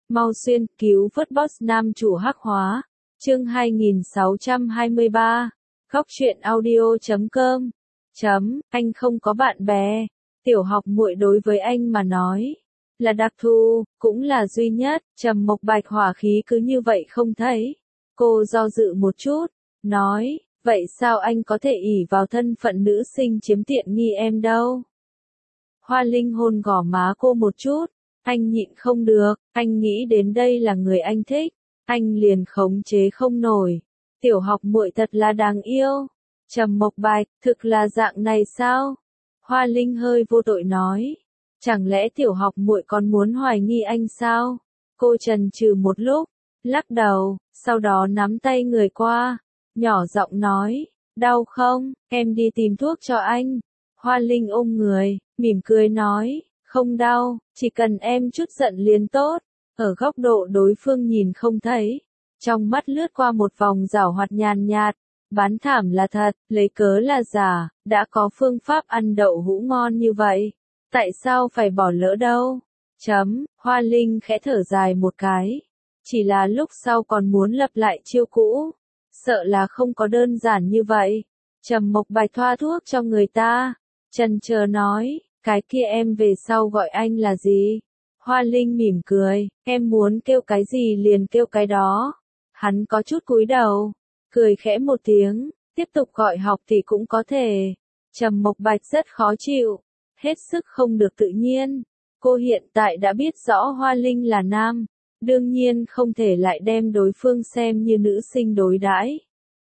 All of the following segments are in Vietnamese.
Mau xuyên cứu vớt boss nam chủ hắc hóa. Chương 2623. Góc truyện audio.com. Anh không có bạn bè. Tiểu học muội đối với anh mà nói là đặc thù, cũng là duy nhất. Trầm Mộc Bạch hỏa khí cứ như vậy không thấy. Cô do dự một chút, nói, vậy sao anh có thể ỷ vào thân phận nữ sinh chiếm tiện nghi em đâu? Hoa Linh hôn gò má cô một chút, anh nhịn không được, anh nghĩ đến đây là người anh thích, anh liền khống chế không nổi. Tiểu học muội thật là đáng yêu. Trầm Mộc Bạch, thực là dạng này sao? Hoa Linh hơi vô tội nói, chẳng lẽ tiểu học muội còn muốn hoài nghi anh sao? Cô chần chừ một lúc, lắc đầu, sau đó nắm tay người qua, nhỏ giọng nói, đau không, em đi tìm thuốc cho anh. Hoa Linh ôm người, mỉm cười nói, không đau, chỉ cần em chút giận liền tốt. Ở góc độ đối phương nhìn không thấy, trong mắt lướt qua một vòng giảo hoạt nhàn nhạt, bán thảm là thật, lấy cớ là giả, đã có phương pháp ăn đậu hũ ngon như vậy, tại sao phải bỏ lỡ đâu? Hoa Linh khẽ thở dài một cái, chỉ là lúc sau còn muốn lập lại chiêu cũ, sợ là không có đơn giản như vậy. Trầm Mộc Bạch thoa thuốc cho người ta, chần chờ nói, cái kia em về sau gọi anh là gì? Hoa Linh mỉm cười, em muốn kêu cái gì liền kêu cái đó. Hắn có chút cúi đầu, cười khẽ một tiếng, tiếp tục gọi học thì cũng có thể. Trầm Mộc Bạch rất khó chịu, hết sức không được tự nhiên. Cô hiện tại đã biết rõ Hoa Linh là nam, đương nhiên không thể lại đem đối phương xem như nữ sinh đối đãi.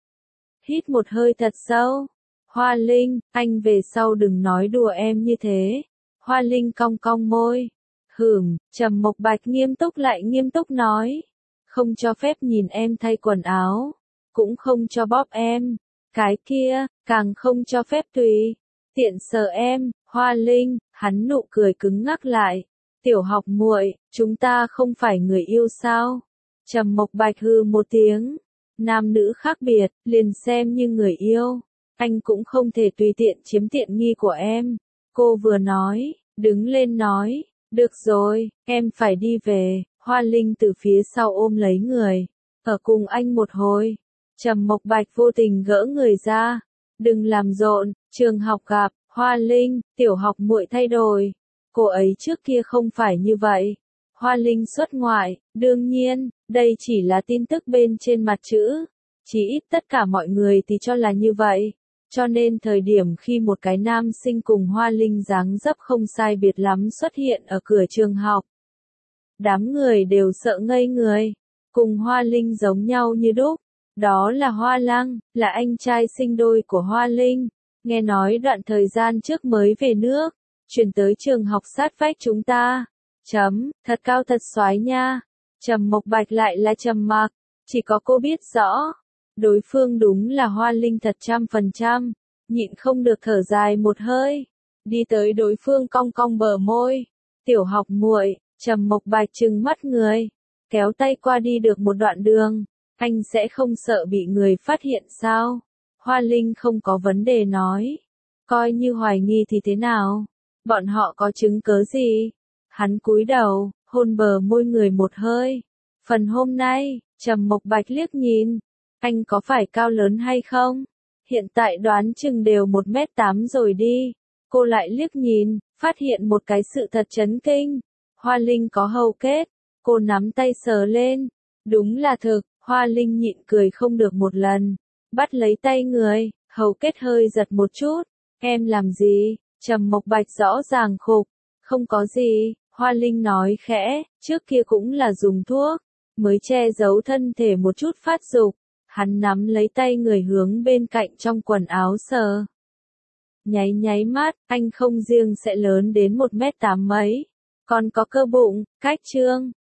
Hít một hơi thật sâu. Hoa Linh, anh về sau đừng nói đùa em như thế. Hoa Linh cong cong môi. Trầm Mộc Bạch nghiêm túc lại nghiêm túc nói. Không cho phép nhìn em thay quần áo. Cũng không cho bóp em. Cái kia, càng không cho phép tùy tiện sờ em. Hoa Linh, hắn nụ cười cứng ngắc lại. Tiểu học muội, chúng ta không phải người yêu sao? Trầm Mộc Bạch hừ một tiếng. Nam nữ khác biệt, liền xem như người yêu. Anh cũng không thể tùy tiện chiếm tiện nghi của em. Cô vừa nói, đứng lên nói, được rồi, em phải đi về. Hoa Linh từ phía sau ôm lấy người, ở cùng anh một hồi. Trầm Mộc Bạch vô tình gỡ người ra, đừng làm rộn, trường học gặp. Hoa Linh, tiểu học muội thay đổi. Cô ấy trước kia không phải như vậy. Hoa Linh xuất ngoại, đương nhiên, đây chỉ là tin tức bên trên mặt chữ. Chỉ ít tất cả mọi người thì cho là như vậy. Cho nên thời điểm khi một cái nam sinh cùng Hoa Linh dáng dấp không sai biệt lắm xuất hiện ở cửa trường học, đám người đều sợ ngây người. Cùng Hoa Linh giống nhau như đúc. Đó là Hoa Lăng, là anh trai sinh đôi của Hoa Linh. Nghe nói đoạn thời gian trước mới về nước, chuyển tới trường học sát vách chúng ta. Thật cao thật soái nha. Trầm Mộc Bạch lại là trầm mặc, chỉ có cô biết rõ. Đối phương đúng là Hoa Linh thật 100%, nhịn không được thở dài một hơi. Đi tới đối phương cong cong bờ môi. Tiểu học muội, Trầm Mộc Bạch trừng mắt người, kéo tay qua đi được một đoạn đường. Anh sẽ không sợ bị người phát hiện sao? Hoa Linh không có vấn đề nói. Coi như hoài nghi thì thế nào? Bọn họ có chứng cớ gì? Hắn cúi đầu, hôn bờ môi người một hơi. Phần hôm nay, Trầm Mộc Bạch liếc nhìn. Anh có phải cao lớn hay không? Hiện tại đoán chừng đều 1m8 rồi đi. Cô lại liếc nhìn, phát hiện một cái sự thật chấn kinh. Hoa Linh có hầu kết. Cô nắm tay sờ lên. Đúng là thực. Hoa Linh nhịn cười không được một lần. Bắt lấy tay người, hầu kết hơi giật một chút. Em làm gì? Trầm Mộc Bạch rõ ràng khục. Không có gì. Hoa Linh nói khẽ, trước kia cũng là dùng thuốc, mới che giấu thân thể một chút phát dục. Hắn nắm lấy tay người hướng bên cạnh trong quần áo sờ. Nháy mắt, anh không riêng sẽ lớn đến 1m8 mấy, còn có cơ bụng, cách trương,